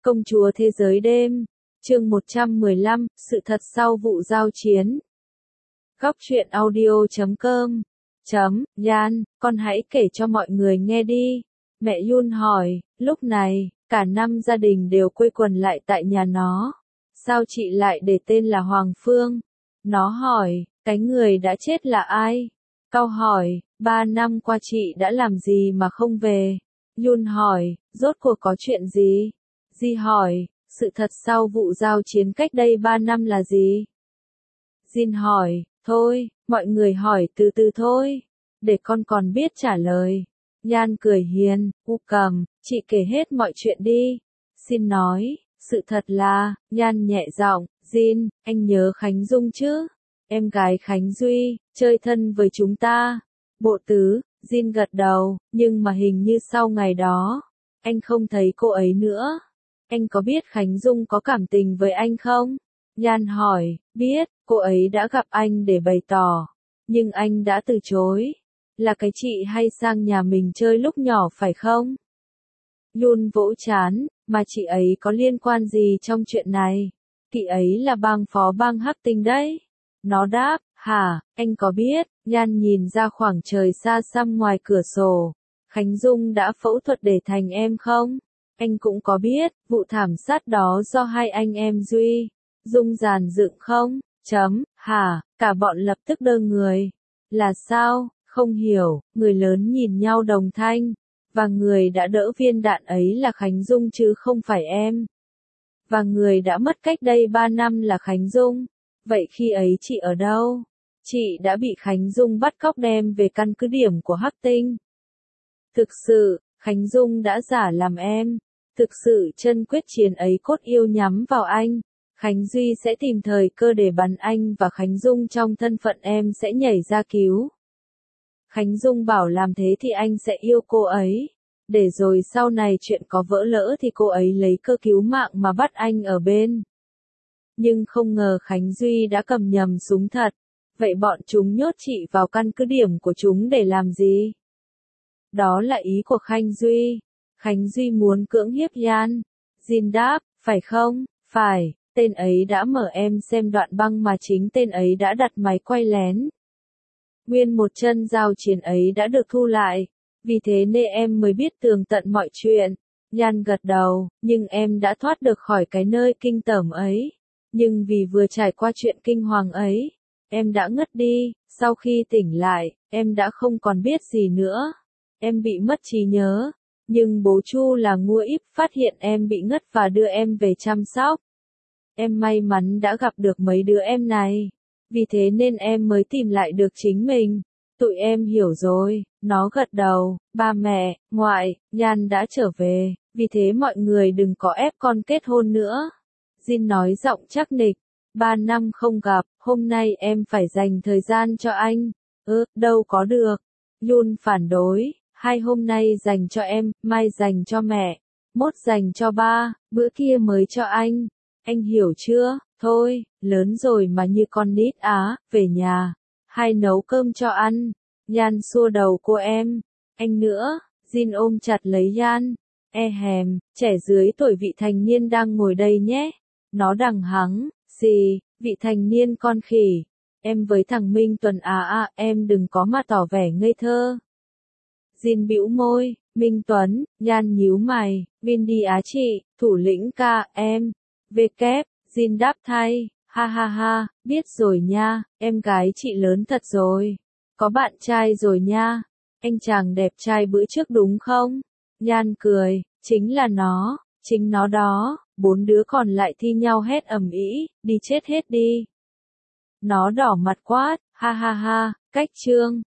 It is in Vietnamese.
Công chúa thế giới đêm, chương 115, sự thật sau vụ giao chiến. Góc truyện audio.com Yan, con hãy kể cho mọi người nghe đi. Mẹ Yun hỏi, lúc này, cả năm gia đình đều quây quần lại tại nhà nó. Sao chị lại để tên là Hoàng Phương? Nó hỏi, cái người đã chết là ai? Cao hỏi, 3 năm qua chị đã làm gì mà không về? Yun hỏi, rốt cuộc có chuyện gì? Di hỏi, sự thật sau vụ giao chiến cách đây 3 năm là gì? Jin hỏi, thôi, mọi người hỏi từ từ thôi, để con còn biết trả lời. Yan cười hiền, cầm, chị kể hết mọi chuyện đi. Jin nói, sự thật là, Yan nhẹ giọng, Jin, anh nhớ Khánh Dung chứ? Em gái Khánh Duy, chơi thân với chúng ta. Bộ tứ, Jin gật đầu, nhưng mà hình như sau ngày đó, anh không thấy cô ấy nữa. Anh có biết Khánh Dung có cảm tình với anh không? Yan hỏi, biết, cô ấy đã gặp anh để bày tỏ, nhưng anh đã từ chối. Là cái chị hay sang nhà mình chơi lúc nhỏ phải không? Yun vỗ chán, mà chị ấy có liên quan gì trong chuyện này? Chị ấy là bang phó bang Hắc Tinh đấy. Nó đáp, hả, anh có biết? Yan nhìn ra khoảng trời xa xăm ngoài cửa sổ. Khánh Dung đã phẫu thuật để thành em không? Anh cũng có biết, vụ thảm sát đó do hai anh em Duy, Dung dàn dựng không? Hả, cả bọn lập tức đơ người. Là sao? Không hiểu, người lớn nhìn nhau đồng thanh. Và người đã đỡ viên đạn ấy là Khánh Dung chứ không phải em. Và người đã mất cách đây 3 năm là Khánh Dung. Vậy khi ấy chị ở đâu? Chị đã bị Khánh Dung bắt cóc đem về căn cứ điểm của Hắc Tinh. Thực sự, Khánh Dung đã giả làm em. Thực sự chân quyết chiến ấy cốt yêu nhắm vào anh. Khánh Duy sẽ tìm thời cơ để bắn anh và Khánh Dung trong thân phận em sẽ nhảy ra cứu. Khánh Dung bảo làm thế thì anh sẽ yêu cô ấy. Để rồi sau này chuyện có vỡ lỡ thì cô ấy lấy cơ cứu mạng mà bắt anh ở bên. Nhưng không ngờ Khánh Duy đã cầm nhầm súng thật. Vậy bọn chúng nhốt chị vào căn cứ điểm của chúng để làm gì? Đó là ý của Khánh Duy. Khánh Duy muốn cưỡng hiếp Yan. Jin đáp, phải không? Phải, tên ấy đã mở em xem đoạn băng mà chính tên ấy đã đặt máy quay lén. Nguyên một chân giao chiến ấy đã được thu lại. Vì thế nên em mới biết tường tận mọi chuyện. Yan gật đầu, nhưng em đã thoát được khỏi cái nơi kinh tởm ấy. Nhưng vì vừa trải qua chuyện kinh hoàng ấy, em đã ngất đi. Sau khi tỉnh lại, em đã không còn biết gì nữa. Em bị mất trí nhớ. Nhưng bố Chu là Ngua Íp phát hiện em bị ngất và đưa em về chăm sóc. Em may mắn đã gặp được mấy đứa em này. Vì thế nên em mới tìm lại được chính mình. Tụi em hiểu rồi, nó gật đầu, ba mẹ, ngoại, Yan đã trở về, vì thế mọi người đừng có ép con kết hôn nữa. Jin nói giọng chắc nịch, 3 năm không gặp, hôm nay em phải dành thời gian cho anh. Đâu có được. Yun phản đối, 2 hôm nay dành cho em, mai dành cho mẹ, mốt dành cho ba, bữa kia mới cho anh. Anh hiểu chưa? Thôi, lớn rồi mà như con nít á, về nhà. Hay nấu cơm cho ăn. Yan xua đầu cô em. Anh nữa. Jin ôm chặt lấy Yan. Hèm, trẻ dưới tuổi vị thành niên đang ngồi đây nhé. Nó đằng hắng. Gì, vị thành niên con khỉ. Em với thằng Minh Tuần em đừng có mà tỏ vẻ ngây thơ. Jin bĩu môi. Minh Tuấn, Yan nhíu mày. Vin đi á chị, thủ lĩnh ca, em. Kép. Jin đáp thay, ha ha ha, biết rồi nha, em gái chị lớn thật rồi. Có bạn trai rồi nha. Anh chàng đẹp trai bữa trước đúng không? Yan cười, chính là nó, chính nó đó. 4 đứa còn lại thi nhau hét ầm ĩ, đi chết hết đi. Nó đỏ mặt quát, ha ha ha, cách chương.